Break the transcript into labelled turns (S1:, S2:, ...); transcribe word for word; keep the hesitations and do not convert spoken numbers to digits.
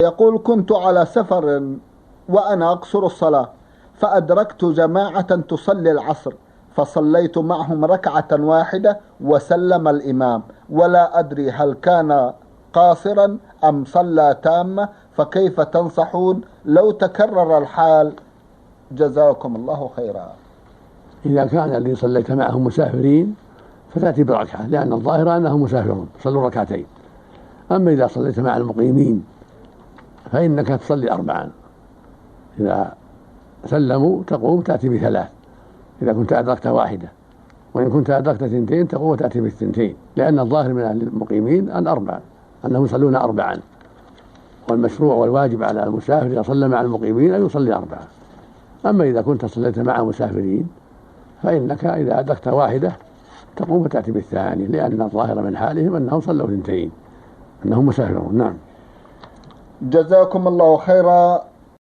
S1: يقول: كنت على سفر وأنا أقصر الصلاة، فأدركت جماعة تصلي العصر، فصليت معهم ركعة واحدة وسلم الإمام، ولا أدري هل كان قاصرا أم صلى تامة، فكيف تنصحون لو تكرر الحال؟ جزاكم الله خيرا.
S2: إذا كان الذي صليت معهم مسافرين فتأتي بركعة، لأن الظاهر أنهم مسافرون صلوا ركعتين. أما إذا صليت مع المقيمين فإنك تصلي أربعا، إذا سلموا تقوم تأتي بثلاث إذا كنت أدركت واحدة، وإن كنت أدركت اثنتين تقوم وتأتي بالثنتين، لأن الظاهر من أهل المقيمين أن أربع أنهم يصلون أربعا، والمشروع والواجب على المسافر إذا صلى مع المقيمين أن يصلي أربعا. أما إذا كنت صليت مع مسافرين فإنك إذا أدركت واحدة تقوم وتأتي بالثاني، لأن الظاهر من حالهم أنهم صلوا اثنتين، أنهم مسافرون. نعم.
S1: جزاكم الله خيرا.